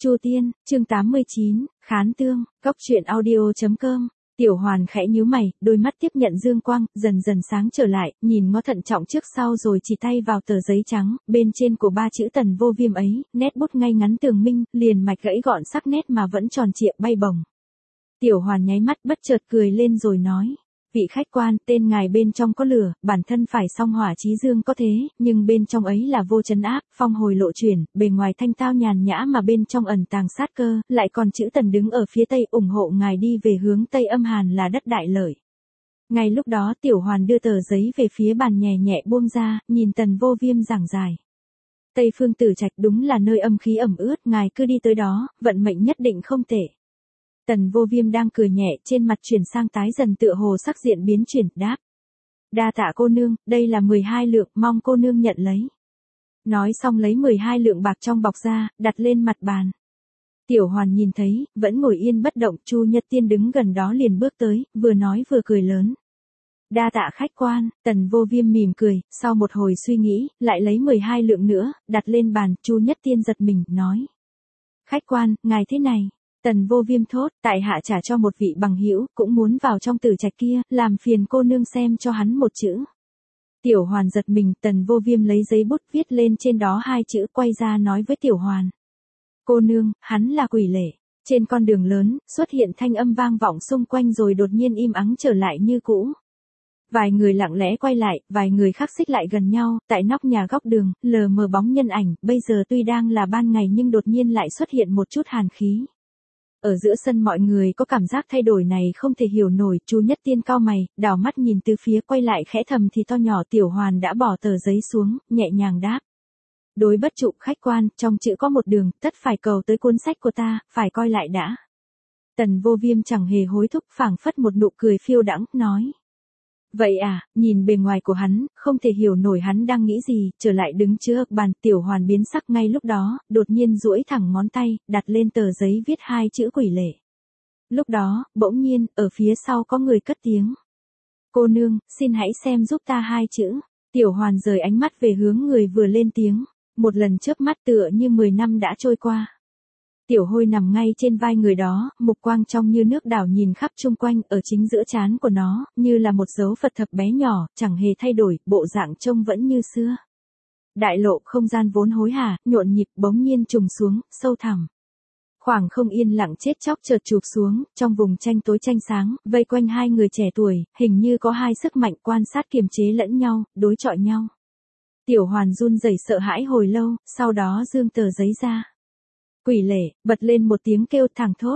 Chu Tiên, chương 89, Khán Tương, Cốc truyện audio.com. Tiểu Hoàn khẽ nhíu mày, đôi mắt tiếp nhận dương quang, dần dần sáng trở lại, nhìn ngó thận trọng trước sau rồi chỉ tay vào tờ giấy trắng, bên trên của ba chữ Tần Vô Viêm ấy, nét bút ngay ngắn tường minh, liền mạch gãy gọn sắc nét mà vẫn tròn trịa bay bổng. Tiểu Hoàn nháy mắt bất chợt cười lên rồi nói. Vị khách quan, tên ngài bên trong có lửa, bản thân phải song hỏa chí dương có thế, nhưng bên trong ấy là vô trấn áp, phong hồi lộ chuyển, bề ngoài thanh tao nhàn nhã mà bên trong ẩn tàng sát cơ, lại còn chữ Tần đứng ở phía tây ủng hộ ngài đi về hướng tây âm hàn là đất đại lợi. Ngay lúc đó Tiểu Hoàn đưa tờ giấy về phía bàn nhẹ nhẹ buông ra, nhìn Tần Vô Viêm giảng giải. Tây Phương Tử Trạch đúng là nơi âm khí ẩm ướt, ngài cứ đi tới đó, vận mệnh nhất định không tệ. Tần Vô Viêm đang cười nhẹ, trên mặt chuyển sang tái dần tựa hồ sắc diện biến chuyển, đáp. Đa tạ cô nương, đây là 12 lượng, mong cô nương nhận lấy. Nói xong lấy 12 lượng bạc trong bọc ra, đặt lên mặt bàn. Tiểu Hoàn nhìn thấy, vẫn ngồi yên bất động, Chu Nhật Tiên đứng gần đó liền bước tới, vừa nói vừa cười lớn. Đa tạ khách quan, Tần Vô Viêm mỉm cười, sau một hồi suy nghĩ, lại lấy 12 lượng nữa, đặt lên bàn, Chu Nhất Tiên giật mình, nói. Khách quan, ngài thế này. Tần Vô Viêm thốt, tại hạ trả cho một vị bằng hữu, cũng muốn vào trong Tử Trạch kia, làm phiền cô nương xem cho hắn một chữ. Tiểu Hoàn giật mình, Tần Vô Viêm lấy giấy bút viết lên trên đó hai chữ, quay ra nói với Tiểu Hoàn. Cô nương, hắn là quỷ lệ. Trên con đường lớn, xuất hiện thanh âm vang vọng xung quanh rồi đột nhiên im ắng trở lại như cũ. Vài người lặng lẽ quay lại, vài người khác xích lại gần nhau, tại nóc nhà góc đường, lờ mờ bóng nhân ảnh, bây giờ tuy đang là ban ngày nhưng đột nhiên lại xuất hiện một chút hàn khí. Ở giữa sân mọi người có cảm giác thay đổi này không thể hiểu nổi, Chu Nhất Tiên cau mày, đảo mắt nhìn từ phía quay lại khẽ thầm thì to nhỏ. Tiểu Hoàn đã bỏ tờ giấy xuống, nhẹ nhàng đáp. Đối bất trụ khách quan, trong chữ có một đường, tất phải cầu tới cuốn sách của ta, phải coi lại đã. Tần Vô Viêm chẳng hề hối thúc, phảng phất một nụ cười phiêu đãng, nói. Vậy à, nhìn bề ngoài của hắn, không thể hiểu nổi hắn đang nghĩ gì, trở lại đứng trước bàn. Tiểu Hoàn biến sắc ngay lúc đó, đột nhiên duỗi thẳng ngón tay, đặt lên tờ giấy viết hai chữ quỷ lệ. Lúc đó, bỗng nhiên, ở phía sau có người cất tiếng. Cô nương, xin hãy xem giúp ta hai chữ. Tiểu Hoàn rời ánh mắt về hướng người vừa lên tiếng, một lần chớp mắt tựa như 10 năm đã trôi qua. Tiểu Hôi nằm ngay trên vai người đó, mục quang trong như nước đảo nhìn khắp chung quanh, ở chính giữa trán của nó, như là một dấu Phật thập bé nhỏ, chẳng hề thay đổi, bộ dạng trông vẫn như xưa. Đại lộ không gian vốn hối hả, nhộn nhịp bỗng nhiên trùng xuống, sâu thẳm. Khoảng không yên lặng chết chóc chợt chụp xuống, trong vùng tranh tối tranh sáng, vây quanh hai người trẻ tuổi, hình như có hai sức mạnh quan sát kiềm chế lẫn nhau, đối chọi nhau. Tiểu Hoàn run rẩy sợ hãi hồi lâu, sau đó giương tờ giấy ra. Quỷ lệ, bật lên một tiếng kêu thẳng thốt.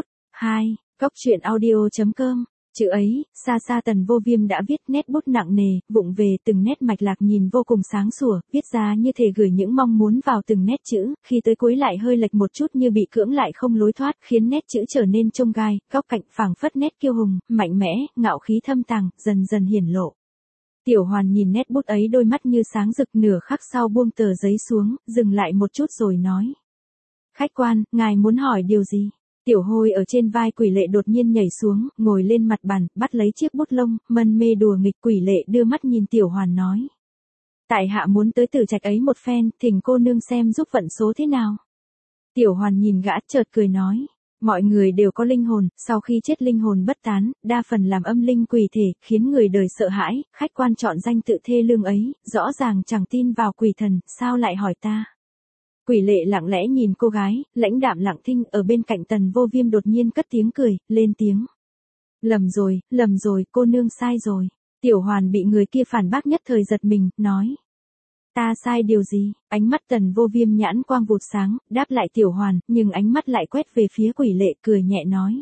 Cốc truyện audio.com. Chữ ấy, xa xa Tần Vô Viêm đã viết nét bút nặng nề, vụng về, từng nét mạch lạc nhìn vô cùng sáng sủa, viết ra như thể gửi những mong muốn vào từng nét chữ, khi tới cuối lại hơi lệch một chút như bị cưỡng lại không lối thoát, khiến nét chữ trở nên chông gai, góc cạnh phảng phất nét kiêu hùng, mạnh mẽ, ngạo khí thâm tàng, dần dần hiển lộ. Tiểu Hoàn nhìn nét bút ấy đôi mắt như sáng rực, nửa khắc sau buông tờ giấy xuống, dừng lại một chút rồi nói. Khách quan, ngài muốn hỏi điều gì? Tiểu Hôi ở trên vai quỷ lệ đột nhiên nhảy xuống, ngồi lên mặt bàn, bắt lấy chiếc bút lông, mân mê đùa nghịch. Quỷ lệ đưa mắt nhìn Tiểu Hoàn nói. Tại hạ muốn tới Tử Trạch ấy một phen, thỉnh cô nương xem giúp vận số thế nào. Tiểu Hoàn nhìn gã chợt cười nói. Mọi người đều có linh hồn, sau khi chết linh hồn bất tán, đa phần làm âm linh quỷ thể, khiến người đời sợ hãi, khách quan chọn danh tự thê lương ấy, rõ ràng chẳng tin vào quỷ thần, sao lại hỏi ta. Quỷ lệ lặng lẽ nhìn cô gái, lãnh đạm lặng thinh, ở bên cạnh Tần Vô Viêm đột nhiên cất tiếng cười, lên tiếng. Lầm rồi, cô nương sai rồi. Tiểu Hoàn bị người kia phản bác nhất thời giật mình, nói. Ta sai điều gì? Ánh mắt Tần Vô Viêm nhãn quang vụt sáng, đáp lại Tiểu Hoàn, nhưng ánh mắt lại quét về phía quỷ lệ, cười nhẹ nói.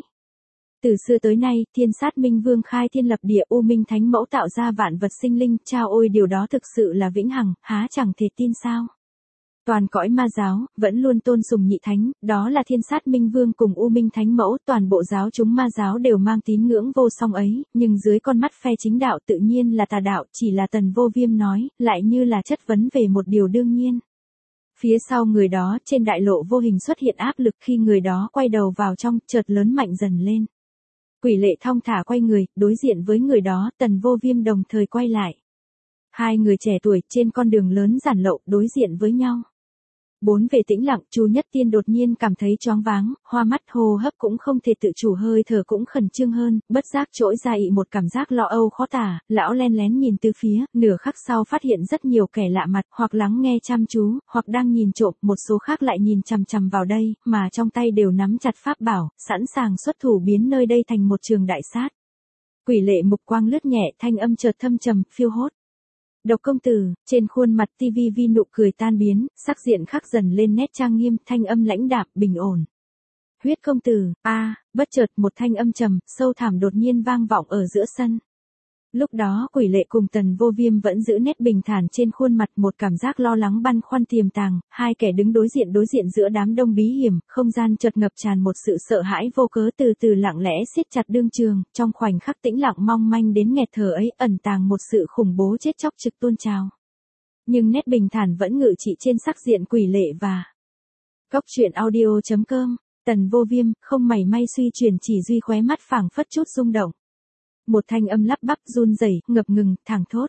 Từ xưa tới nay, Thiên Sát Minh Vương khai thiên lập địa, U Minh Thánh Mẫu tạo ra vạn vật sinh linh, chao ôi điều đó thực sự là vĩnh hằng, há chẳng thể tin sao? Toàn cõi ma giáo, vẫn luôn tôn sùng nhị thánh, đó là Thiên Sát Minh Vương cùng U Minh Thánh Mẫu, toàn bộ giáo chúng ma giáo đều mang tín ngưỡng vô song ấy, nhưng dưới con mắt phe chính đạo tự nhiên là tà đạo, chỉ là Tần Vô Viêm nói, lại như là chất vấn về một điều đương nhiên. Phía sau người đó, trên đại lộ vô hình xuất hiện áp lực, khi người đó quay đầu vào trong, chợt lớn mạnh dần lên. Quỷ lệ thong thả quay người, đối diện với người đó, Tần Vô Viêm đồng thời quay lại. Hai người trẻ tuổi trên con đường lớn giản lậu, đối diện với nhau. 4 về tĩnh lặng, Chu Nhất Tiên đột nhiên cảm thấy choáng váng, hoa mắt hô hấp cũng không thể tự chủ, hơi thở cũng khẩn trương hơn, bất giác trỗi ra một cảm giác lo âu khó tả, lão len lén nhìn từ phía, nửa khắc sau phát hiện rất nhiều kẻ lạ mặt, hoặc lắng nghe chăm chú, hoặc đang nhìn trộm, một số khác lại nhìn chằm chằm vào đây, mà trong tay đều nắm chặt pháp bảo, sẵn sàng xuất thủ biến nơi đây thành một trường đại sát. Quỷ Lệ mục quang lướt nhẹ, thanh âm chợt thâm trầm, phiêu hốt. Độc công tử, trên khuôn mặt TVV nụ cười tan biến, sắc diện khắc dần lên nét trang nghiêm, thanh âm lãnh đạm, bình ổn. Huyết công tử, bất chợt một thanh âm trầm, sâu thẳm đột nhiên vang vọng ở giữa sân. Lúc đó Quỷ Lệ cùng Tần Vô Viêm vẫn giữ nét bình thản trên khuôn mặt, một cảm giác lo lắng băn khoăn tiềm tàng, hai kẻ đứng đối diện giữa đám đông bí hiểm, không gian chợt ngập tràn một sự sợ hãi vô cớ, từ từ lặng lẽ siết chặt đương trường, trong khoảnh khắc tĩnh lặng mong manh đến nghẹt thở ấy ẩn tàng một sự khủng bố chết chóc trực tuôn trào. Nhưng nét bình thản vẫn ngự trị trên sắc diện Quỷ Lệ và Cốc truyện audio.com. Tần Vô Viêm không mảy may suy chuyển, chỉ duy khóe mắt phảng phất chút rung động. Một thanh âm lắp bắp run rẩy, ngập ngừng, thẳng thốt.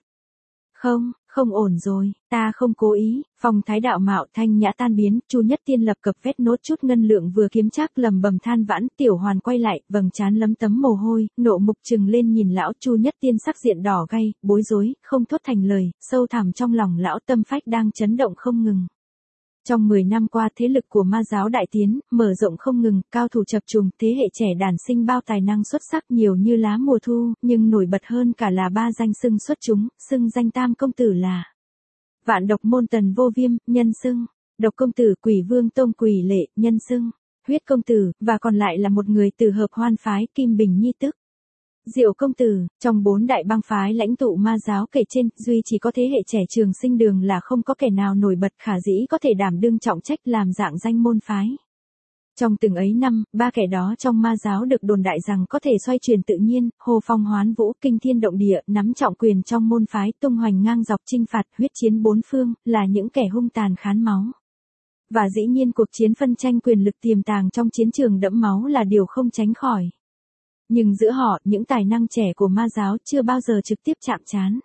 Không ổn rồi, ta không cố ý, phong thái đạo mạo thanh nhã tan biến, Chu Nhất Tiên lập cập vét nốt chút ngân lượng vừa kiếm chắc lầm bầm than vãn, Tiểu Hoàn quay lại, vầng trán lấm tấm mồ hôi, nộ mục trừng lên nhìn lão, Chu Nhất Tiên sắc diện đỏ gay, bối rối, không thốt thành lời, sâu thẳm trong lòng lão tâm phách đang chấn động không ngừng. Trong 10 năm qua thế lực của ma giáo đại tiến, mở rộng không ngừng, cao thủ chập trùng, thế hệ trẻ đàn sinh bao tài năng xuất sắc nhiều như lá mùa thu, nhưng nổi bật hơn cả là ba danh xưng xuất chúng, xưng danh tam công tử là Vạn Độc môn Tần Vô Viêm, nhân xưng Độc công tử, Quỷ Vương tông Quỷ Lệ, nhân xưng Huyết công tử, và còn lại là một người từ hợp hoan phái, Kim Bình Nhi tức Diệu công tử. Trong 4 đại bang phái lãnh tụ ma giáo kể trên, duy chỉ có thế hệ trẻ Trường Sinh Đường là không có kẻ nào nổi bật khả dĩ có thể đảm đương trọng trách làm dạng danh môn phái. Trong từng ấy năm, ba kẻ đó trong ma giáo được đồn đại rằng có thể xoay chuyển tự nhiên, hồ phong hoán vũ, kinh thiên động địa, nắm trọng quyền trong môn phái, tung hoành ngang dọc chinh phạt, huyết chiến bốn phương, là những kẻ hung tàn khán máu. Và dĩ nhiên cuộc chiến phân tranh quyền lực tiềm tàng trong chiến trường đẫm máu là điều không tránh khỏi. Nhưng giữa họ, những tài năng trẻ của ma giáo chưa bao giờ trực tiếp chạm trán.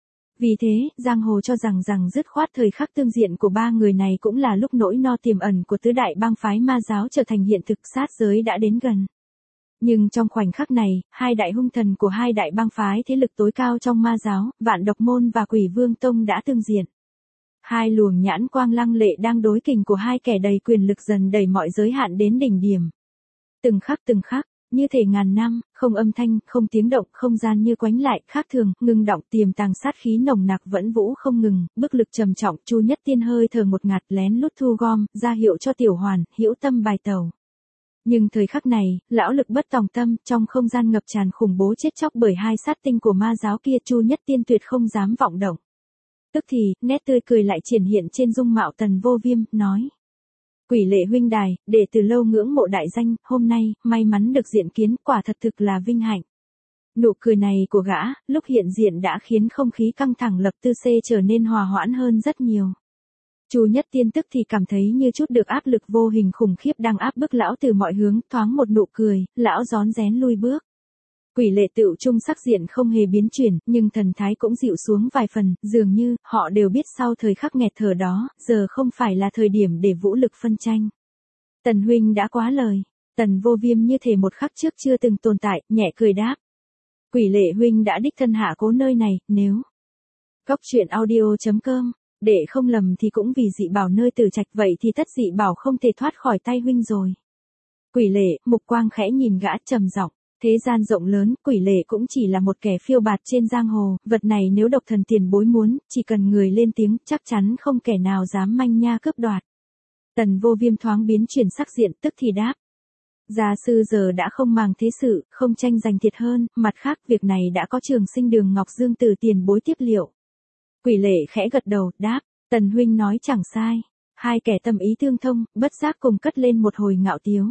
Vì thế, giang hồ cho rằng dứt khoát thời khắc tương diện của ba người này cũng là lúc nỗi no tiềm ẩn của tứ đại bang phái ma giáo trở thành hiện thực, sát giới đã đến gần. Nhưng trong khoảnh khắc này, hai đại hung thần của hai đại bang phái thế lực tối cao trong ma giáo, Vạn Độc môn và Quỷ Vương tông đã tương diện. Hai luồng nhãn quang lăng lệ đang đối kình của hai kẻ đầy quyền lực dần đẩy mọi giới hạn đến đỉnh điểm. Từng khắc, như thể ngàn năm, không âm thanh, không tiếng động, không gian như quánh lại, khác thường, ngưng động, tiềm tàng sát khí nồng nặc vẫn vũ không ngừng, bức lực trầm trọng, Chu Nhất Tiên hơi thở một ngạt, lén lút thu gom, ra hiệu cho Tiểu Hoàn, hữu tâm bài tàu. Nhưng thời khắc này, lão lực bất tòng tâm, trong không gian ngập tràn khủng bố chết chóc bởi hai sát tinh của ma giáo kia, Chu Nhất Tiên tuyệt không dám vọng động. Tức thì, nét tươi cười lại triển hiện trên dung mạo Tần Vô Viêm, nói. Quỷ Lệ huynh đài, để từ lâu ngưỡng mộ đại danh, hôm nay, may mắn được diện kiến, quả thật thực là vinh hạnh. Nụ cười này của gã, lúc hiện diện đã khiến không khí căng thẳng lập tư xê trở nên hòa hoãn hơn rất nhiều. Chu Nhất Tiên tức thì cảm thấy như chút được áp lực vô hình khủng khiếp đang áp bức lão từ mọi hướng, thoáng một nụ cười, lão rón rén lui bước. Quỷ Lệ tựu trung sắc diện không hề biến chuyển, nhưng thần thái cũng dịu xuống vài phần, dường như, họ đều biết sau thời khắc nghẹt thở đó, giờ không phải là thời điểm để vũ lực phân tranh. Tần huynh đã quá lời. Tần Vô Viêm như thể một khắc trước chưa từng tồn tại, nhẹ cười đáp. Quỷ Lệ huynh đã đích thân hạ cố nơi này, nếu Cốc truyện audio.com, để không lầm thì cũng vì dị bảo nơi Tử Trạch, vậy thì tất dị bảo không thể thoát khỏi tay huynh rồi. Quỷ Lệ, mục quang khẽ nhìn gã trầm giọng. Thế gian rộng lớn, Quỷ Lệ cũng chỉ là một kẻ phiêu bạt trên giang hồ, vật này nếu độc thần tiền bối muốn, chỉ cần người lên tiếng, chắc chắn không kẻ nào dám manh nha cướp đoạt. Tần Vô Viêm thoáng biến chuyển sắc diện, tức thì đáp. Gia sư giờ đã không màng thế sự, không tranh giành thiệt hơn, mặt khác việc này đã có Trường Sinh Đường Ngọc Dương từ tiền bối tiếp liệu. Quỷ Lệ khẽ gật đầu, đáp, Tần huynh nói chẳng sai. Hai kẻ tâm ý tương thông, bất giác cùng cất lên một hồi ngạo tiếu.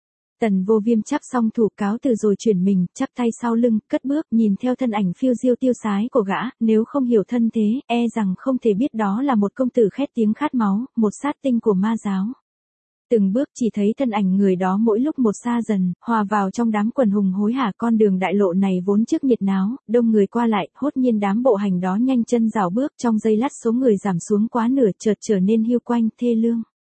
Tần Vô Viêm chắp xong thủ cáo từ rồi chuyển mình, chắp tay sau lưng, cất bước, nhìn theo thân ảnh phiêu diêu tiêu sái của gã, nếu không hiểu thân thế, e rằng không thể biết đó là một công tử khét tiếng khát máu, một sát tinh của ma giáo. Từng bước chỉ thấy thân ảnh người đó mỗi lúc một xa dần, hòa vào trong đám quần hùng hối hả, con đường đại lộ này vốn trước nhiệt náo, đông người qua lại, hốt nhiên đám bộ hành đó nhanh chân rảo bước, trong giây lát số người giảm xuống quá nửa, chợt trở nên hiu quạnh, thê lương.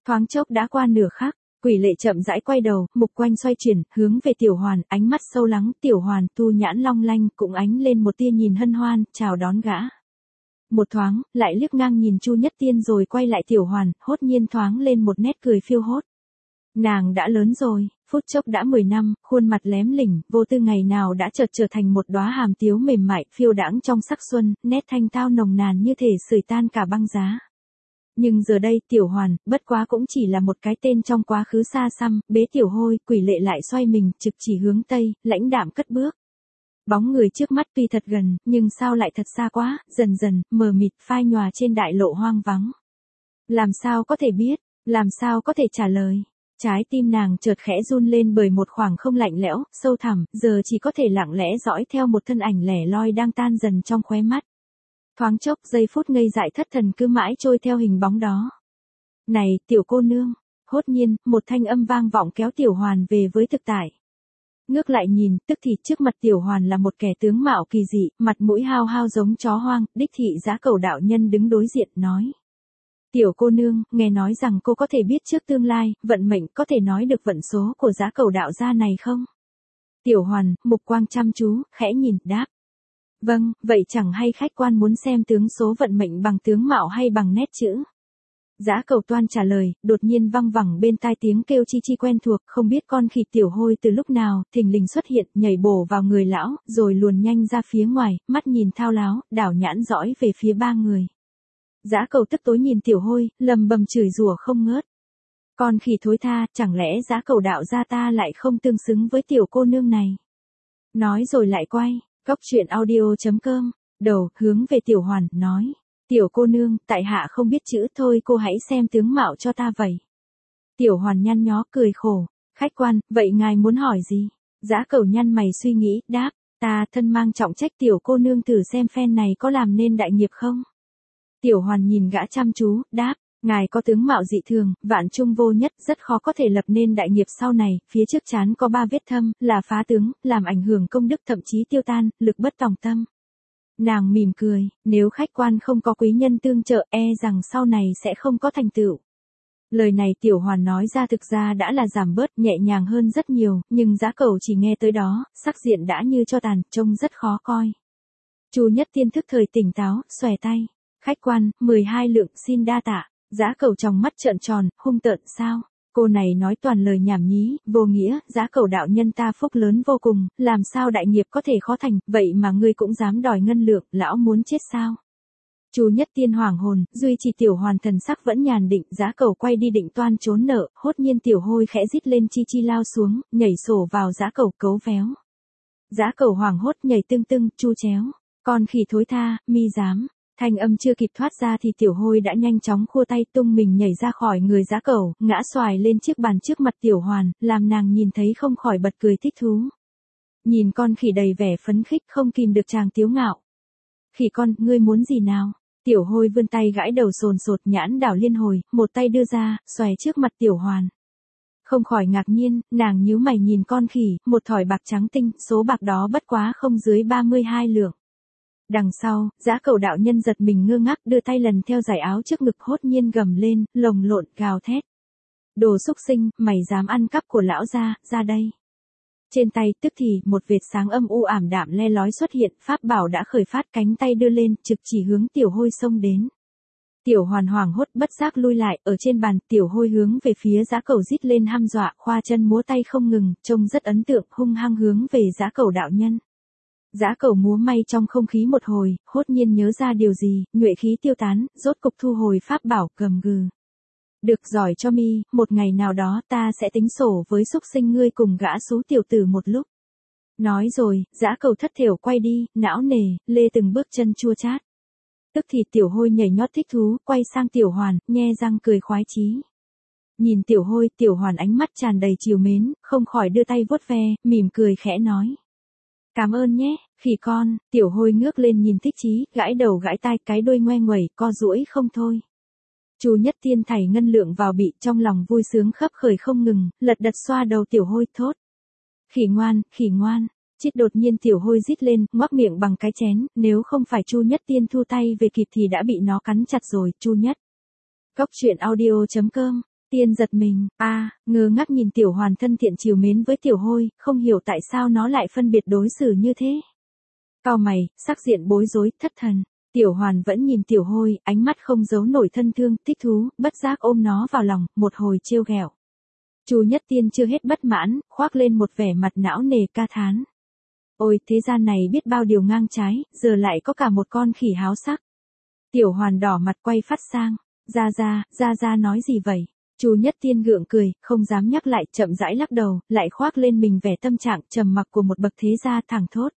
Thoáng chốc đã qua nửa khắc, Quỷ Lệ chậm rãi quay đầu, mục quanh xoay chuyển, hướng về Tiểu Hoàn, ánh mắt sâu lắng, Tiểu Hoàn tu nhãn long lanh, cũng ánh lên một tia nhìn hân hoan, chào đón gã. Một thoáng, lại liếc ngang nhìn Chu Nhất Tiên rồi quay lại Tiểu Hoàn, hốt nhiên thoáng lên một nét cười phiêu hốt. Nàng đã lớn rồi, phút chốc đã 10 năm, khuôn mặt lém lỉnh, vô tư ngày nào đã chợt trở thành một đóa hàm tiếu mềm mại, phiêu đãng trong sắc xuân, nét thanh tao nồng nàn như thể sưởi tan cả băng giá. Nhưng giờ đây Tiểu Hoàn, bất quá cũng chỉ là một cái tên trong quá khứ xa xăm, bế Tiểu Hôi, Quỷ Lệ lại xoay mình, trực chỉ hướng Tây, lãnh đạm cất bước. Bóng người trước mắt tuy thật gần, nhưng sao lại thật xa quá, dần dần, mờ mịt, phai nhòa trên đại lộ hoang vắng. Làm sao có thể biết, làm sao có thể trả lời. Trái tim nàng chợt khẽ run lên bởi một khoảng không lạnh lẽo, sâu thẳm, giờ chỉ có thể lặng lẽ dõi theo một thân ảnh lẻ loi đang tan dần trong khóe mắt. Thoáng chốc giây phút ngây dại thất thần cứ mãi trôi theo hình bóng đó. Này, tiểu cô nương, hốt nhiên, một thanh âm vang vọng kéo Tiểu Hoàn về với thực tại. Ngước lại nhìn, tức thì trước mặt Tiểu Hoàn là một kẻ tướng mạo kỳ dị, mặt mũi hao hao giống chó hoang, đích thị Giá Cẩu đạo nhân đứng đối diện nói. Tiểu cô nương, nghe nói rằng cô có thể biết trước tương lai, vận mệnh có thể nói được vận số của Giá Cẩu đạo gia này không? Tiểu Hoàn, mục quang chăm chú, khẽ nhìn, đáp. Vâng, vậy chẳng hay khách quan muốn xem tướng số vận mệnh bằng tướng mạo hay bằng nét chữ? Giá Cẩu toan trả lời, đột nhiên văng vẳng bên tai tiếng kêu chi chi quen thuộc, không biết con khỉ Tiểu Hôi từ lúc nào, thình lình xuất hiện, nhảy bổ vào người lão, rồi luồn nhanh ra phía ngoài, mắt nhìn thao láo, đảo nhãn dõi về phía ba người. Giá Cẩu tức tối nhìn Tiểu Hôi, lầm bầm chửi rủa không ngớt. Con khỉ thối tha, chẳng lẽ Giá Cẩu đạo gia ta lại không tương xứng với tiểu cô nương này? Nói rồi lại quay, góc truyện audio.com, đầu, hướng về Tiểu Hoàn, nói. Tiểu cô nương, tại hạ không biết chữ thôi, cô hãy xem tướng mạo cho ta vậy. Tiểu Hoàn nhăn nhó cười khổ. Khách quan, vậy ngài muốn hỏi gì? Giá Cẩu nhăn mày suy nghĩ, đáp. Ta thân mang trọng trách tiểu cô nương thử xem phen này có làm nên đại nghiệp không? Tiểu Hoàn nhìn gã chăm chú, đáp. Ngài có tướng mạo dị thường, vạn trung vô nhất, rất khó có thể lập nên đại nghiệp sau này, phía trước trán có 3 vết thâm, là phá tướng, làm ảnh hưởng công đức thậm chí tiêu tan, lực bất tòng tâm. Nàng mỉm cười, nếu khách quan không có quý nhân tương trợ, rằng sau này sẽ không có thành tựu. Lời này Tiểu Hoàn nói ra thực ra đã là giảm bớt, nhẹ nhàng hơn rất nhiều, nhưng Giá Cẩu chỉ nghe tới đó, sắc diện đã như tro tàn, trông rất khó coi. Chu Nhất Tiên thức thời tỉnh táo, xòe tay. Khách quan, 12 lượng xin đa tạ. Giá Cẩu trong mắt trợn tròn, hung tợn sao? Cô này nói toàn lời nhảm nhí, vô nghĩa, Giá Cẩu đạo nhân ta phúc lớn vô cùng, làm sao đại nghiệp có thể khó thành, vậy mà ngươi cũng dám đòi ngân lượng, lão muốn chết sao? Chu Nhất Tiên hoảng hồn, duy trì Tiểu Hoàn thần sắc vẫn nhàn định, Giá Cẩu quay đi định toan trốn nợ, hốt nhiên Tiểu Hôi khẽ rít lên chi chi lao xuống, nhảy sổ vào Giá Cẩu cấu véo. Giá Cẩu hoảng hốt nhảy tưng tưng, chu chéo, con khỉ thối tha, mi dám. Thanh âm chưa kịp thoát ra thì Tiểu Hôi đã nhanh chóng khua tay tung mình nhảy ra khỏi người Giá Cẩu, ngã xoài lên chiếc bàn trước mặt Tiểu Hoàn, làm nàng nhìn thấy không khỏi bật cười thích thú. Nhìn con khỉ đầy vẻ phấn khích không kìm được chàng tiếu ngạo. Khỉ con, ngươi muốn gì nào? Tiểu Hôi vươn tay gãi đầu sồn sột nhãn đảo liên hồi, một tay đưa ra, xoài trước mặt Tiểu Hoàn. Không khỏi ngạc nhiên, nàng nhíu mày nhìn con khỉ, một thỏi bạc trắng tinh, số bạc đó bất quá không dưới 32 lượng. Đằng sau, Giá Cẩu đạo nhân giật mình ngơ ngác đưa tay lần theo dải áo trước ngực hốt nhiên gầm lên, lồng lộn, gào thét. Đồ xúc sinh, mày dám ăn cắp của lão gia, ra đây. Trên tay tức thì, một vệt sáng âm u ảm đạm le lói xuất hiện, pháp bảo đã khởi phát cánh tay đưa lên, trực chỉ hướng Tiểu Hôi xông đến. Tiểu Hoàn hoảng hốt bất giác lui lại, ở trên bàn, Tiểu Hôi hướng về phía Giá Cẩu rít lên hăm dọa, khoa chân múa tay không ngừng, trông rất ấn tượng, hung hăng hướng về Giá Cẩu đạo nhân. Giá Cẩu múa may trong không khí một hồi, hốt nhiên nhớ ra điều gì, nhuệ khí tiêu tán, rốt cục thu hồi pháp bảo, gầm gừ. Được giỏi cho mi, một ngày nào đó ta sẽ tính sổ với xúc sinh ngươi cùng gã xú tiểu tử một lúc. Nói rồi, Giá Cẩu thất thểu quay đi, não nề, lê từng bước chân chua chát. Tức thì Tiểu Hôi nhảy nhót thích thú, quay sang Tiểu Hoàn, nhe răng cười khoái chí. Nhìn Tiểu Hôi, Tiểu Hoàn ánh mắt tràn đầy trìu mến, không khỏi đưa tay vuốt ve, mỉm cười khẽ nói. Cảm ơn nhé, khỉ con. Tiểu Hôi ngước lên nhìn thích chí, gãi đầu gãi tai, cái đuôi ngoe nguẩy, co duỗi không thôi. Chu Nhất Tiên thảy ngân lượng vào bị, trong lòng vui sướng khấp khởi không ngừng, lật đật xoa đầu Tiểu Hôi thốt. Khỉ ngoan, khỉ ngoan. Chít đột nhiên Tiểu Hôi rít lên, ngoác miệng bằng cái chén, nếu không phải Chu Nhất Tiên thu tay về kịp thì đã bị nó cắn chặt rồi, Chu Nhất. Góc truyện audio.com Tiên giật mình, ngơ ngác nhìn Tiểu Hoàn thân thiện trìu mến với Tiểu Hôi, không hiểu tại sao nó lại phân biệt đối xử như thế. Cau mày, sắc diện bối rối, thất thần. Tiểu Hoàn vẫn nhìn Tiểu Hôi, ánh mắt không giấu nổi thân thương, thích thú, bất giác ôm nó vào lòng, một hồi trêu ghẹo. Chu Nhất Tiên chưa hết bất mãn, khoác lên một vẻ mặt não nề ca thán. Ôi, thế gian này biết bao điều ngang trái, giờ lại có cả một con khỉ háo sắc. Tiểu Hoàn đỏ mặt quay phát sang. Ra nói gì vậy? Chu Nhất Tiên gượng cười, không dám nhắc lại, chậm rãi lắc đầu, lại khoác lên mình vẻ tâm trạng trầm mặc của một bậc thế gia, thẳng thốt.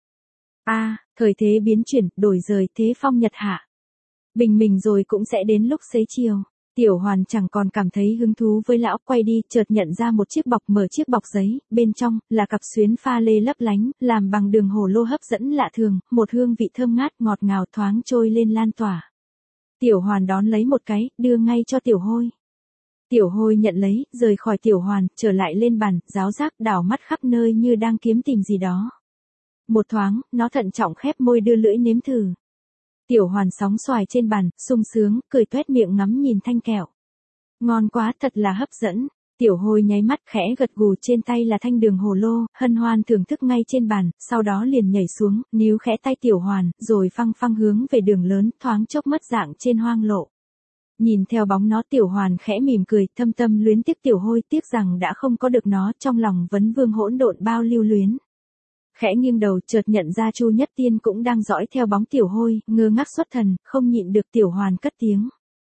Thời thế biến chuyển, đổi rời thế phong nhật hạ. Bình minh rồi cũng sẽ đến lúc xế chiều. Tiểu Hoàn chẳng còn cảm thấy hứng thú với lão, quay đi, chợt nhận ra một chiếc bọc, mở chiếc bọc giấy, bên trong là cặp xuyến pha lê lấp lánh, làm bằng đường hồ lô hấp dẫn lạ thường, một hương vị thơm ngát ngọt ngào thoáng trôi lên lan tỏa. Tiểu Hoàn đón lấy một cái, đưa ngay cho Tiểu Hôi. Tiểu Hôi nhận lấy, rời khỏi Tiểu Hoàn, trở lại lên bàn, giáo giác đảo mắt khắp nơi như đang kiếm tìm gì đó. Một thoáng, nó thận trọng khép môi đưa lưỡi nếm thử. Tiểu Hoàn sóng xoài trên bàn, sung sướng, cười toét miệng ngắm nhìn thanh kẹo. Ngon quá, thật là hấp dẫn. Tiểu Hôi nháy mắt khẽ gật gù, trên tay là thanh đường hồ lô, hân hoan thưởng thức ngay trên bàn, sau đó liền nhảy xuống, níu khẽ tay Tiểu Hoàn, rồi phăng phăng hướng về đường lớn, thoáng chốc mất dạng trên hoang lộ. Nhìn theo bóng nó, Tiểu Hoàn khẽ mỉm cười, thâm tâm luyến tiếc Tiểu Hôi, tiếc rằng đã không có được nó, trong lòng vấn vương hỗn độn bao lưu luyến. Khẽ nghiêng đầu, chợt nhận ra Chu Nhất Tiên cũng đang dõi theo bóng Tiểu Hôi, ngơ ngác xuất thần, không nhịn được. Tiểu Hoàn cất tiếng.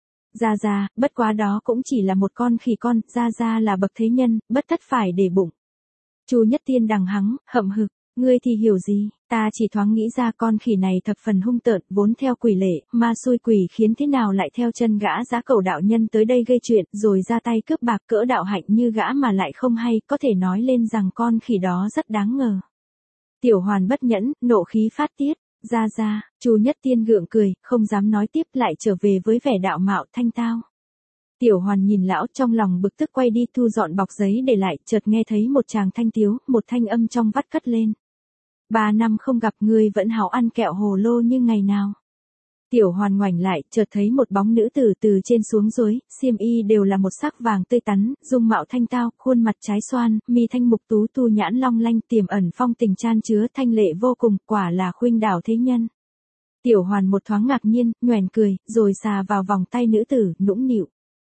Ra, bất quá đó cũng chỉ là một con khỉ con, ra là bậc thế nhân, bất tất phải để bụng. Chu Nhất Tiên đằng hắng, hậm hực, ngươi thì hiểu gì, ta chỉ thoáng nghĩ ra con khỉ này thập phần hung tợn, vốn theo quỷ lệ, ma xui quỷ khiến, thế nào lại theo chân gã giá cẩu đạo nhân tới đây gây chuyện, rồi ra tay cướp bạc, cỡ đạo hạnh như gã mà lại không hay, có thể nói lên rằng con khỉ đó rất đáng ngờ. Tiểu Hoàn bất nhẫn, nộ khí phát tiết. Ra, Chu Nhất Tiên gượng cười, không dám nói tiếp, lại trở về với vẻ đạo mạo thanh tao. Tiểu Hoàn nhìn lão, trong lòng bực tức quay đi thu dọn bọc giấy để lại, chợt nghe thấy một tràng thanh tiếu, một thanh âm trong vắt cất lên. 3 năm không gặp, ngươi vẫn háo ăn kẹo hồ lô như ngày nào. Tiểu Hoàn ngoảnh lại, chợt thấy một bóng nữ tử từ trên xuống dưới, xiêm y đều là một sắc vàng tươi tắn, dung mạo thanh tao, khuôn mặt trái xoan, mi thanh mục tú, tu nhãn long lanh, tiềm ẩn phong tình chan chứa, thanh lệ vô cùng, quả là khuynh đảo thế nhân. Tiểu Hoàn một thoáng ngạc nhiên, nhoẻn cười, rồi xà vào vòng tay nữ tử, nũng nịu.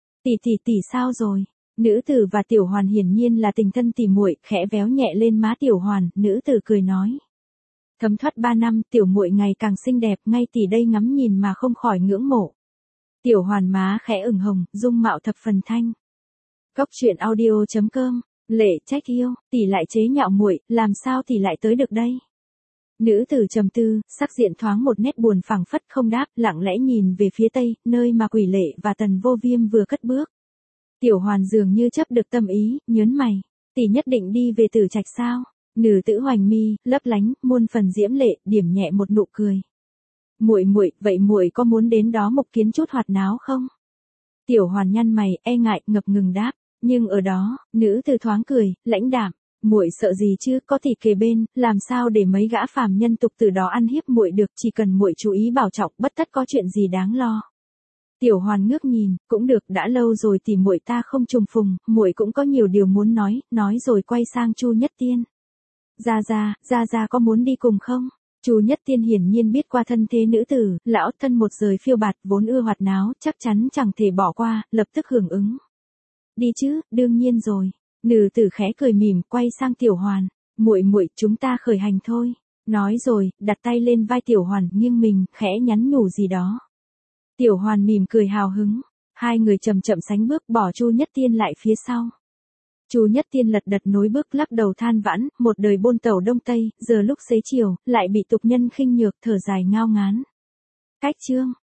Tỷ sao rồi? Nữ tử và Tiểu Hoàn hiển nhiên là tình thân tỉ muội, khẽ véo nhẹ lên má Tiểu Hoàn, nữ tử cười nói. Thấm thoát 3 năm, tiểu muội ngày càng xinh đẹp, ngay tỷ đây ngắm nhìn mà không khỏi ngưỡng mộ. Tiểu Hoàn má khẽ ửng hồng, dung mạo thập phần thanh. Cốc truyện audio.com, lệ trách yêu, tỷ lại chế nhạo muội, làm sao tỷ lại tới được đây? Nữ tử trầm tư, sắc diện thoáng một nét buồn, phảng phất không đáp, lặng lẽ nhìn về phía tây, nơi mà Quỷ Lệ và Tần Vô Viêm vừa cất bước. Tiểu Hoàn dường như chấp được tâm ý, nhớn mày, tỷ nhất định đi về Tử Trạch sao? Nữ tử hoành mi, lấp lánh, muôn phần diễm lệ, điểm nhẹ một nụ cười. Muội, vậy muội có muốn đến đó mục kiến chút hoạt náo không? Tiểu Hoàn nhăn mày, e ngại, ngập ngừng đáp, nhưng ở đó, nữ tử thoáng cười, lãnh đạm, muội sợ gì chứ, có tỷ kề bên, làm sao để mấy gã phàm nhân tục từ đó ăn hiếp muội được, chỉ cần muội chú ý bảo trọng, bất tất có chuyện gì đáng lo. Tiểu Hoàn ngước nhìn, cũng được, đã lâu rồi thì muội ta không trùng phùng, muội cũng có nhiều điều muốn nói rồi quay sang Chu Nhất Tiên. Ra có muốn đi cùng không? Chu Nhất Tiên hiển nhiên biết qua thân thế nữ tử, lão thân một rời phiêu bạt, vốn ưa hoạt náo, chắc chắn chẳng thể bỏ qua, lập tức hưởng ứng. Đi chứ, đương nhiên rồi. Nữ tử khẽ cười mỉm, quay sang Tiểu Hoàn, muội, chúng ta khởi hành thôi. Nói rồi, đặt tay lên vai Tiểu Hoàn, nghiêng mình, khẽ nhắn nhủ gì đó. Tiểu Hoàn mỉm cười hào hứng, hai người chậm sánh bước, bỏ Chu Nhất Tiên lại phía sau. Chu Nhất Tiên lật đật nối bước, lắc đầu than vãn, một đời bôn tẩu đông tây, giờ lúc xế chiều, lại bị tục nhân khinh nhược, thở dài ngao ngán. Cách chương